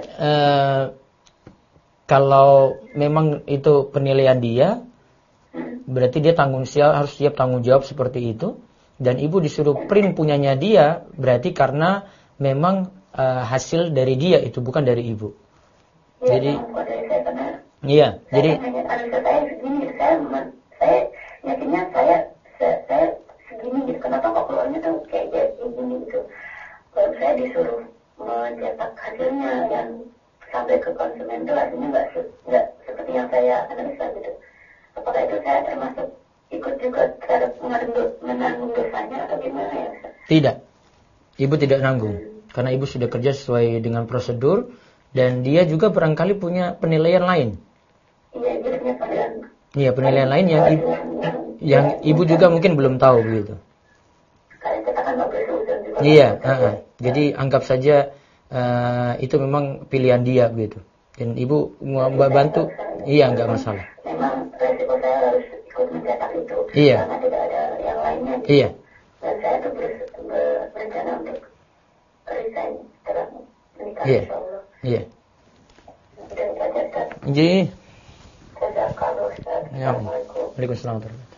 Speaker 1: kalau memang itu penilaian dia, berarti dia harus siap tanggung jawab seperti itu. Dan ibu disuruh print punyanya dia, berarti karena memang hasil dari dia itu, bukan dari ibu.
Speaker 3: Ya,
Speaker 1: jadi,
Speaker 3: bukan dari saya karena
Speaker 1: iya, jadi
Speaker 3: analisa saya segini, saya yakinnya saya segini gitu. Kenapa kok keluarnya tuh kayak gini gitu? Kalau saya disuruh mencetak hasilnya yang sampai ke konsumen itu hasilnya nggak seperti yang saya analisa gitu. Apakah itu saya termasuk ikut juga terhadap menanggung dosanya atau gimana ya?
Speaker 1: Tidak, ibu tidak nanggung karena ibu sudah kerja sesuai dengan prosedur dan dia juga barangkali punya penilaian lain.
Speaker 3: Iya, dia punya penilaian.
Speaker 1: Iya, penilaian lain yang ibu juga mungkin belum tahu begitu.
Speaker 3: Karena kita kan nggak berusaha juga.
Speaker 1: Iya, jadi anggap saja itu memang pilihan dia begitu. Dan ibu mau bantu, iya nggak masalah.
Speaker 3: Memang resiko saya harus ikut mencetak itu.
Speaker 1: Iya.
Speaker 3: Karena tidak ada yang lainnya. Gitu.
Speaker 1: Iya.
Speaker 3: Dan saya tuh berencana untuk resign setelah menikah.
Speaker 1: Iya.
Speaker 3: Insyaallah.
Speaker 1: Iya.
Speaker 3: Dan saja Ustaz.
Speaker 1: Jadi.
Speaker 3: Jazakallah Ustaz. Assalamualaikum.
Speaker 1: Waalaikumsalam.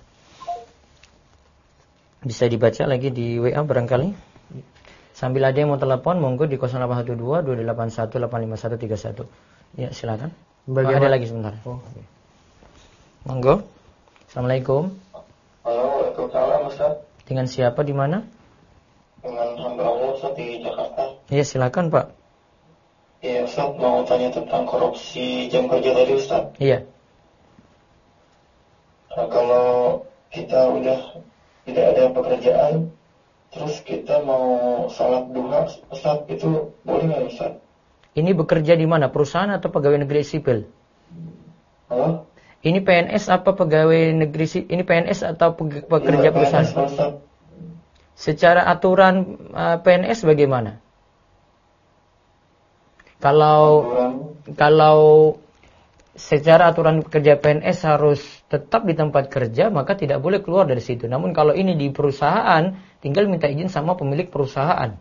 Speaker 1: Bisa dibaca lagi di WA barangkali. Sambil ada yang mau telepon, monggo di 0812 281 85131. Ya, silakan. Ada lagi sebentar.
Speaker 2: Oh.
Speaker 1: Monggo. Assalamualaikum.
Speaker 4: Halo, waalaikumsalam Ustaz.
Speaker 1: Dengan siapa di mana?
Speaker 4: Dengan hamba Allah Ustaz di Jakarta.
Speaker 1: Iya, silakan Pak.
Speaker 4: Iya Ustaz, mau tanya tentang korupsi jam kerja tadi Ustaz.
Speaker 1: Iya.
Speaker 4: Nah, kalau kita udah tidak ada pekerjaan, terus kita mau salat duha Ustaz, itu boleh nggak Ustaz?
Speaker 1: Ini bekerja di mana? Perusahaan atau pegawai negeri sipil?
Speaker 4: Halo?
Speaker 1: Ini PNS apa pegawai negeri sipil? Ini PNS atau pekerja perusahaan?
Speaker 4: PNS, Ustaz.
Speaker 1: Secara aturan PNS bagaimana? Kalau secara aturan kerja PNS harus tetap di tempat kerja, maka tidak boleh keluar dari situ. Namun kalau ini di perusahaan, tinggal minta izin sama pemilik perusahaan.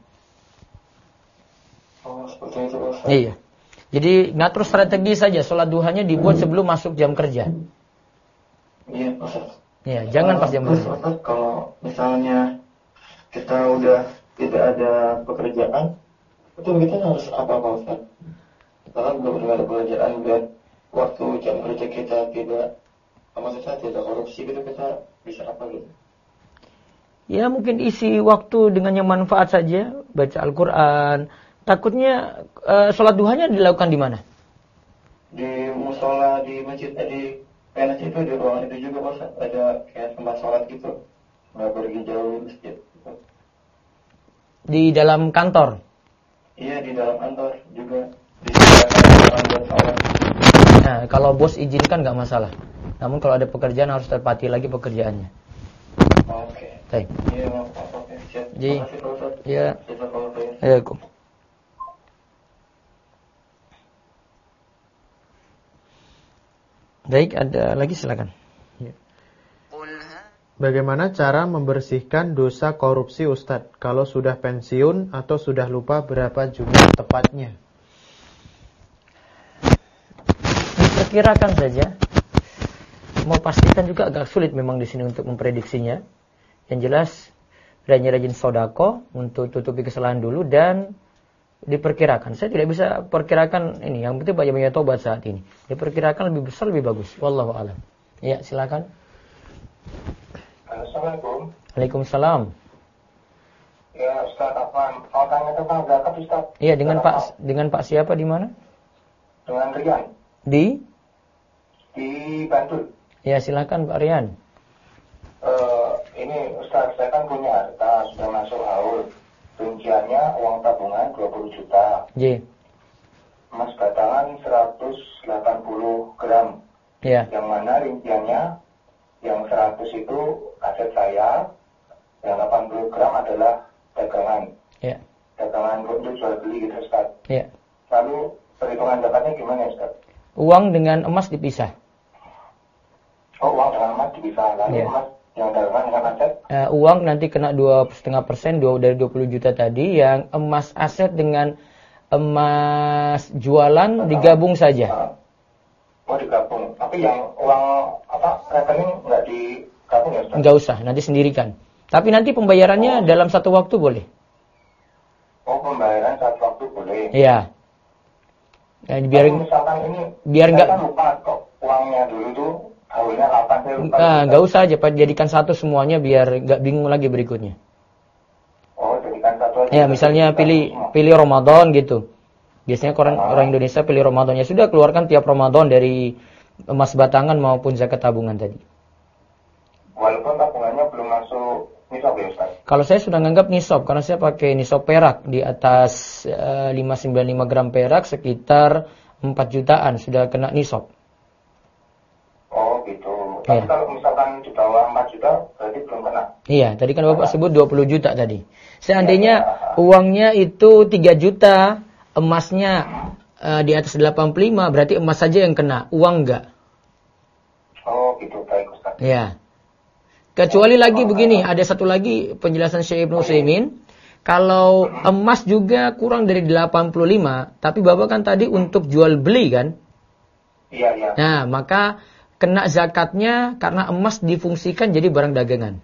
Speaker 4: Oh, seperti itu Ustaz.
Speaker 1: Iya. Jadi ngatur strategi saja, sholat duhanya dibuat sebelum masuk jam kerja.
Speaker 4: Iya Ustaz.
Speaker 1: Iya, jangan pas jam kerja.
Speaker 4: Ustaz, kalau misalnya kita udah tidak ada pekerjaan, itu kita harus apa Pak Ustaz? Karena belum ada pekerjaan biar waktu jam kerja kita tidak, maksudnya tidak korupsi gitu, kita bisa apa gitu?
Speaker 1: Ya mungkin isi waktu dengan yang manfaat saja, baca Al-Quran. Takutnya sholat duhanya dilakukan di mana?
Speaker 4: Di musola, di masjid, di PNS itu, di ruangan itu juga Pak, ada kayak tempat sholat gitu, nggak pergi jauh masjid gitu.
Speaker 1: Di dalam kantor?
Speaker 4: Iya, di dalam kantor juga disediakan buat sholat.
Speaker 1: Nah, kalau bos izinkan nggak masalah. Namun kalau ada pekerjaan harus terpati lagi pekerjaannya.
Speaker 4: Oke.
Speaker 1: Baik.
Speaker 4: Iya, oke, siap.
Speaker 1: Jadi,
Speaker 4: Terima kasih Pak Ustaz.
Speaker 1: ya.
Speaker 4: Jazakallah khair.
Speaker 1: Assalamualaikum. Baik, ada lagi silakan.
Speaker 2: Bagaimana cara membersihkan dosa korupsi Ustadz kalau sudah pensiun atau sudah lupa berapa jumlah tepatnya?
Speaker 1: Diperkirakan saja. Mau pastikan juga agak sulit memang di sini untuk memprediksinya. Yang jelas rajin-rajin sodako untuk tutupi kesalahan dulu dan diperkirakan. Saya tidak bisa perkirakan ini. Yang penting banyak tobat saat ini. Diperkirakan lebih besar lebih bagus. Wallahu a'lam. Ya, silakan.
Speaker 4: Assalamualaikum.
Speaker 1: Waalaikumsalam.
Speaker 4: Ya, Ustaz, apa? Mau tanya tentang zakat, Ustaz.
Speaker 1: Iya, dengan Pak siapa di mana?
Speaker 4: Dengan Rian.
Speaker 1: Di
Speaker 4: Bantul.
Speaker 1: Ya, silakan Pak Rian.
Speaker 4: Ini Ustaz, saya kan punya harta sudah masuk haul. Rinciannya uang tabungan 20 juta.
Speaker 1: J.
Speaker 4: Emas batangan 180 gram.
Speaker 1: Ya.
Speaker 4: Yang mana rinciannya yang 100 itu aset saya, yang 80 gram adalah dagangan.
Speaker 1: Ya.
Speaker 4: dagangan untuk jual beli gitu Ustaz.
Speaker 1: Iya.
Speaker 4: Lalu perhitungan zakatnya gimana Ustaz?
Speaker 1: Uang dengan emas dipisah.
Speaker 4: Oh, uang dengan emas dipisah. Lalu
Speaker 1: Iya.
Speaker 4: emas yang dagangan dengan aset?
Speaker 1: Uang nanti kena 2,5% dari 20 juta tadi. Yang emas aset dengan emas jualan digabung saja.
Speaker 4: Oh, digabung. Tapi yang uang rekening nggak digabung ya Ustaz?
Speaker 1: Nggak usah, nanti sendirikan. Tapi nanti pembayarannya dalam satu waktu boleh.
Speaker 4: Oh, pembayaran satu waktu boleh.
Speaker 1: Iya. Ya,
Speaker 4: Tapi misalkan ini
Speaker 1: biar
Speaker 4: saya
Speaker 1: nggak
Speaker 4: kan lupa kok uangnya dulu tuh tahunnya 8 saya lupa.
Speaker 1: nggak usah aja Pak, jadikan satu semuanya biar nggak bingung lagi berikutnya.
Speaker 4: Oh, jadikan satu aja.
Speaker 1: Ya, misalnya pilih Ramadan gitu. Biasanya orang Indonesia pilih Ramadan, ya sudah keluarkan tiap Ramadan dari emas batangan maupun zakat tabungan tadi.
Speaker 4: Walaupun tabungannya belum masuk nisab ya Ustaz?
Speaker 1: Kalau saya sudah nganggap nisab, karena saya pakai nisab perak di atas 595 gram perak sekitar 4 jutaan sudah kena nisab.
Speaker 4: Oh gitu. Tapi kalau misalkan di bawah 4 juta berarti belum kena?
Speaker 1: Iya, tadi kan Bapak sebut 20 juta tadi. Seandainya uangnya itu 3 juta, emasnya di atas 85, berarti emas saja yang kena, uang enggak.
Speaker 4: Oh gitu, baik Ustaz.
Speaker 1: Ya. Kecuali lagi begini, ada satu lagi penjelasan Syekh Ibnu Utsaimin. Kalau emas juga kurang dari 85, tapi Bapak kan tadi untuk jual beli kan?
Speaker 4: Iya, iya.
Speaker 1: Nah, maka kena zakatnya karena emas difungsikan jadi barang dagangan.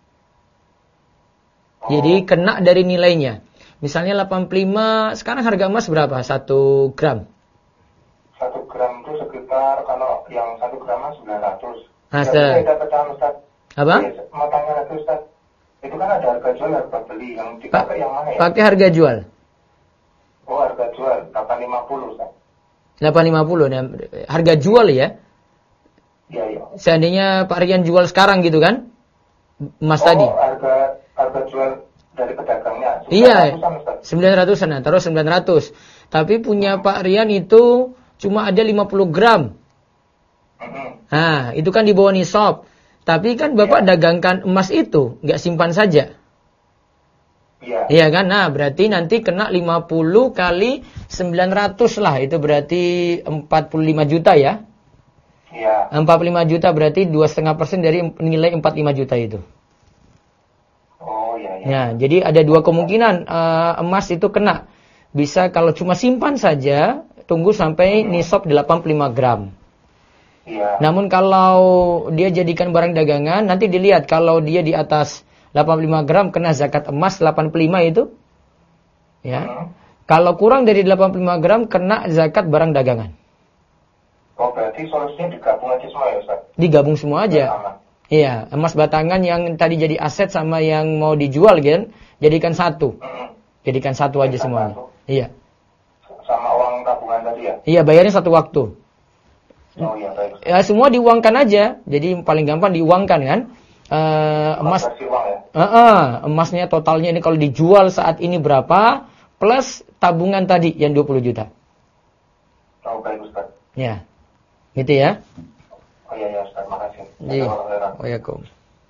Speaker 1: Jadi kena dari nilainya. Misalnya 85, sekarang harga emas berapa? 1 gram.
Speaker 4: 1 gram itu sekitar, kalau yang 1 gram 900.
Speaker 1: Nah,
Speaker 4: saya dapat pecahan Ustaz.
Speaker 1: Apa?
Speaker 4: Mau tanya lagi Ustaz. Itu kan ada harga jual, harga beli. Yang dipakai yang mana ya?
Speaker 1: Pakai harga jual.
Speaker 4: Oh, harga jual 850 Ustaz.
Speaker 1: 850. Nah, harga jual ya.
Speaker 4: Iya, iya.
Speaker 1: Seandainya Pak Rian jual sekarang gitu kan? Emas tadi.
Speaker 4: Harga jual dari pedagangnya.
Speaker 1: Iya, 900-an, taruh 900. Tapi punya Pak Rian itu cuma ada 50 gram. Nah, itu kan di bawah nisab. Tapi kan Bapak dagangkan emas itu, nggak simpan saja.
Speaker 4: Iya.
Speaker 1: Iya kan? Nah, berarti nanti kena 50 kali 900 lah. Itu berarti 45 juta ya.
Speaker 4: Iya.
Speaker 1: 45 juta berarti 2,5% dari nilai 45 juta itu.
Speaker 4: Oh, iya, iya.
Speaker 1: Nah, jadi ada dua kemungkinan emas itu kena. Bisa kalau cuma simpan saja, tunggu sampai nisab 85 gram.
Speaker 4: Iya.
Speaker 1: Namun kalau dia jadikan barang dagangan, nanti dilihat kalau dia di atas 85 gram kena zakat emas 85 itu. Ya. Kalau kurang dari 85 gram kena zakat barang dagangan.
Speaker 4: Oh, berarti solusinya digabung aja semua ya Ustaz?
Speaker 1: Digabung semua aja. Iya, emas batangan yang tadi jadi aset sama yang mau dijual kan, jadikan satu. Jadikan satu aja semuanya. Iya.
Speaker 4: Sama uang tabungan tadi ya?
Speaker 1: Iya, bayarnya satu waktu.
Speaker 4: Oh iya, baik.
Speaker 1: Ya, semua diuangkan aja. Jadi paling gampang diuangkan kan. Emas
Speaker 4: uang ya?
Speaker 1: Emasnya totalnya ini kalau dijual saat ini berapa plus tabungan tadi yang 20 juta.
Speaker 4: Oh, baik Ustaz.
Speaker 1: Ya. Gitu ya.
Speaker 4: Oh iya, ya Ustaz, makasih.
Speaker 1: Iya. Waalaikumsalam.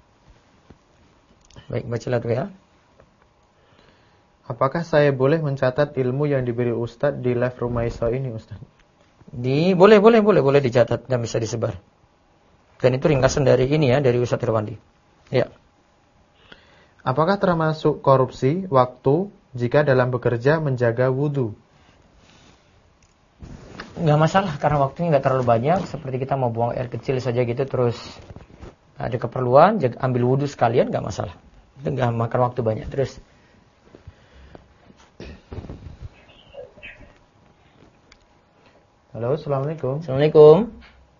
Speaker 1: Baik, bacalah tuh ya.
Speaker 2: Apakah saya boleh mencatat ilmu yang diberi Ustadz di live Rumah Isa ini Ustadz?
Speaker 1: Boleh dicatat dan bisa disebar. Dan itu ringkasan dari ini ya, dari Ustadz Irwandi. Ya.
Speaker 2: Apakah termasuk korupsi waktu jika dalam bekerja menjaga wudhu?
Speaker 1: Nggak masalah karena waktunya nggak terlalu banyak. Seperti kita mau buang air kecil saja gitu, terus ada keperluan ambil wudhu sekalian, nggak masalah. Itu nggak makan waktu banyak. Terus
Speaker 2: halo, assalamualaikum.
Speaker 1: Assalamualaikum.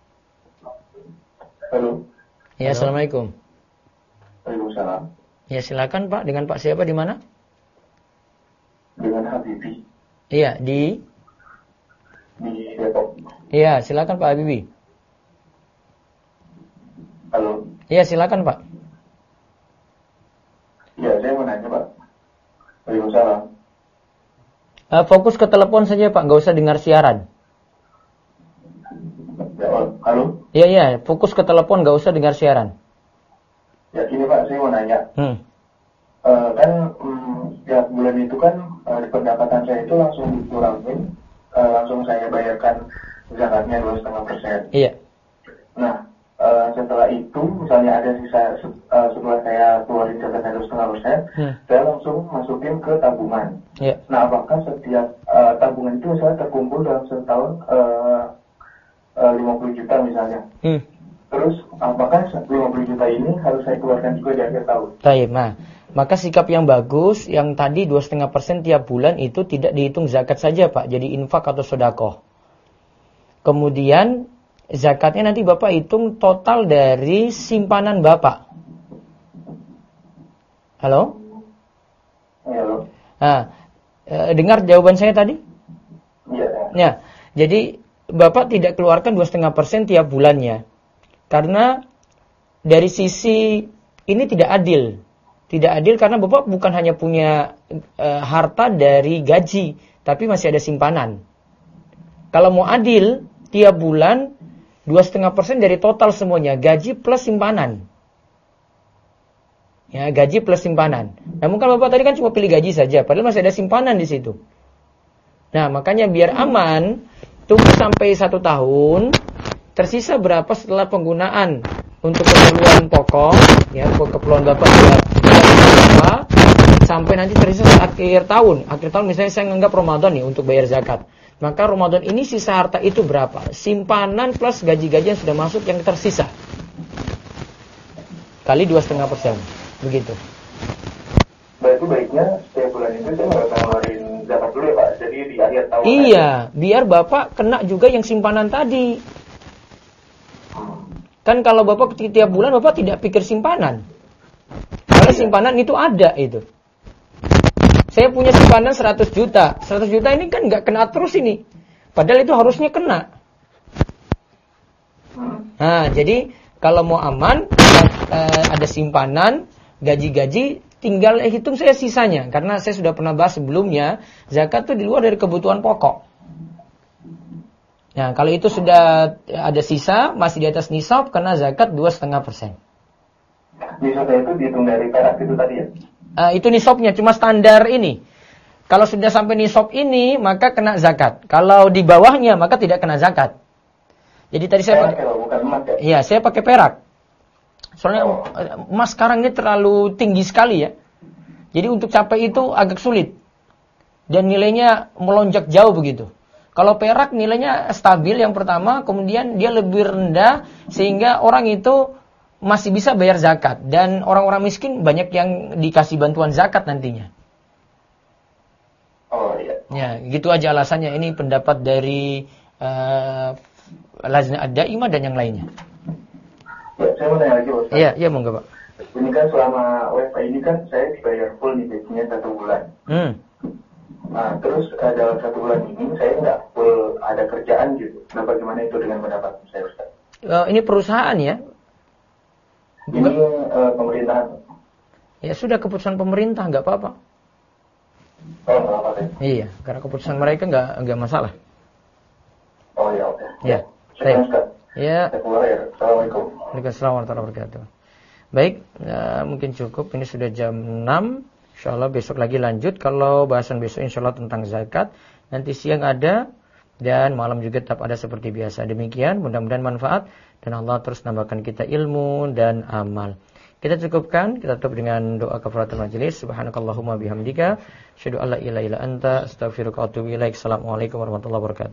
Speaker 4: Halo.
Speaker 1: Ya, assalamualaikum.
Speaker 4: Waalaikumsalam.
Speaker 1: Ya, silakan Pak. Dengan Pak siapa di mana?
Speaker 4: Dengan Habibi.
Speaker 1: Iya, di
Speaker 4: Depok.
Speaker 1: Iya, silakan Pak Habibi.
Speaker 4: Halo.
Speaker 1: Iya, silakan Pak.
Speaker 4: Iya, saya mau nanya Pak. Waalaikumsalam.
Speaker 1: Fokus ke telepon saja Pak, nggak usah dengar siaran.
Speaker 4: Ya, halo.
Speaker 1: Iya, fokus ke telepon, nggak usah dengar siaran.
Speaker 4: Ya, gini Pak, saya mau nanya. Kan setiap bulan itu kan di pendapatan saya itu langsung dikurangin, langsung saya bayarkan zakatnya 2,5%.
Speaker 1: Iya.
Speaker 4: Nah, setelah itu misalnya ada sisa setelah saya keluarin zakatnya 2,5%, saya langsung masukin ke tabungan.
Speaker 1: Iya.
Speaker 4: Nah, apakah setiap tabungan itu misalnya terkumpul dalam setahun 50 juta misalnya? Terus apakah 50 juta ini harus saya keluarkan juga di akhir tahun?
Speaker 1: Baik, maka sikap yang bagus yang tadi 2,5% tiap bulan itu tidak dihitung zakat saja, Pak. Jadi infak atau sedekah. Kemudian zakatnya nanti Bapak hitung total dari simpanan Bapak. Halo?
Speaker 4: Halo.
Speaker 1: Nah, dengar jawaban saya tadi?
Speaker 4: Iya.
Speaker 1: Ya, jadi Bapak tidak keluarkan 2,5% tiap bulannya. Karena dari sisi ini tidak adil. Tidak adil karena Bapak bukan hanya punya harta dari gaji, tapi masih ada simpanan. Kalau mau adil, tiap bulan 2,5% dari total semuanya, gaji plus simpanan. Ya, gaji plus simpanan. Namun kalau Bapak tadi kan cuma pilih gaji saja, padahal masih ada simpanan di situ. Nah, makanya biar aman, tunggu sampai 1 tahun, tersisa berapa setelah penggunaan untuk keperluan pokok, ya, keperluan Bapak berapa, sampai nanti tersisa akhir tahun. Akhir tahun misalnya saya menganggap Ramadan nih untuk bayar zakat. Maka Ramadan ini sisa harta itu berapa? Simpanan plus gaji-gaji yang sudah masuk yang tersisa. Kali 2,5%. Begitu.
Speaker 4: Berarti baiknya setiap bulan itu saya nggak akan ngeluarin zakat dulu ya Pak? Jadi di akhir tahun.
Speaker 1: Iya, biar Bapak kena juga yang simpanan tadi. Kan kalau Bapak tiap bulan Bapak tidak pikir simpanan. Karena simpanan itu ada itu. Saya punya simpanan 100 juta. 100 juta ini kan nggak kena terus ini. Padahal itu harusnya kena. Nah, jadi kalau mau aman, ada simpanan, gaji-gaji, tinggal hitung saya sisanya. Karena saya sudah pernah bahas sebelumnya, zakat itu di luar dari kebutuhan pokok. Nah, kalau itu sudah ada sisa, masih di atas nisab, kena zakat 2,5%.
Speaker 4: Nisabnya itu dihitung dari perak itu tadi ya?
Speaker 1: Itu nisabnya, cuma standar ini. Kalau sudah sampai nisab ini, maka kena zakat. Kalau di bawahnya, maka tidak kena zakat. Jadi tadi saya pakai,
Speaker 4: bukan emas ya?
Speaker 1: Iya, saya pakai perak. Soalnya emas sekarang ini terlalu tinggi sekali ya. Jadi untuk capai itu agak sulit. Dan nilainya melonjak jauh begitu. Kalau perak nilainya stabil yang pertama, kemudian dia lebih rendah sehingga orang itu masih bisa bayar zakat. Dan orang-orang miskin banyak yang dikasih bantuan zakat nantinya.
Speaker 4: Oh iya.
Speaker 1: Ya, gitu aja alasannya. Ini pendapat dari Lajnah Ad-Daimah dan yang lainnya.
Speaker 4: Ya, saya mau tanya lagi Ustaz.
Speaker 1: Iya monggo Pak.
Speaker 4: Ini kan selama WFA ini kan saya dibayar full nih gajinya 1 bulan. Nah, terus dalam 1 bulan ini saya nggak full ada kerjaan gitu. Nah, bagaimana itu dengan pendapat saya Ustaz?
Speaker 1: Ini perusahaan ya?
Speaker 4: Ini pemerintahan.
Speaker 1: Ya sudah keputusan pemerintah, nggak apa-apa.
Speaker 4: Oh, nggak apa-apa ya?
Speaker 1: Iya, karena keputusan mereka nggak masalah.
Speaker 4: Oh ya, oke.
Speaker 1: Ya,
Speaker 4: Syukur Ustaz.
Speaker 1: Ya.
Speaker 4: Saya keluar ya. Assalamualaikum.
Speaker 1: Waalaikumsalam warahmatullahi wabarakatuh. Baik, mungkin cukup. Ini sudah jam 6. InsyaAllah besok lagi lanjut. Kalau bahasan besok insyaAllah tentang zakat. Nanti siang ada. Dan malam juga tetap ada seperti biasa. Demikian, mudah-mudahan manfaat. Dan Allah terus nambahkan kita ilmu dan amal. Kita cukupkan. Kita tutup dengan doa kafaratul majelis. Subhanakallahumma bihamdika. Asyhadu an la ilaha illa anta. Astaghfiruka wa atubu ilaik. Assalamualaikum warahmatullahi wabarakatuh.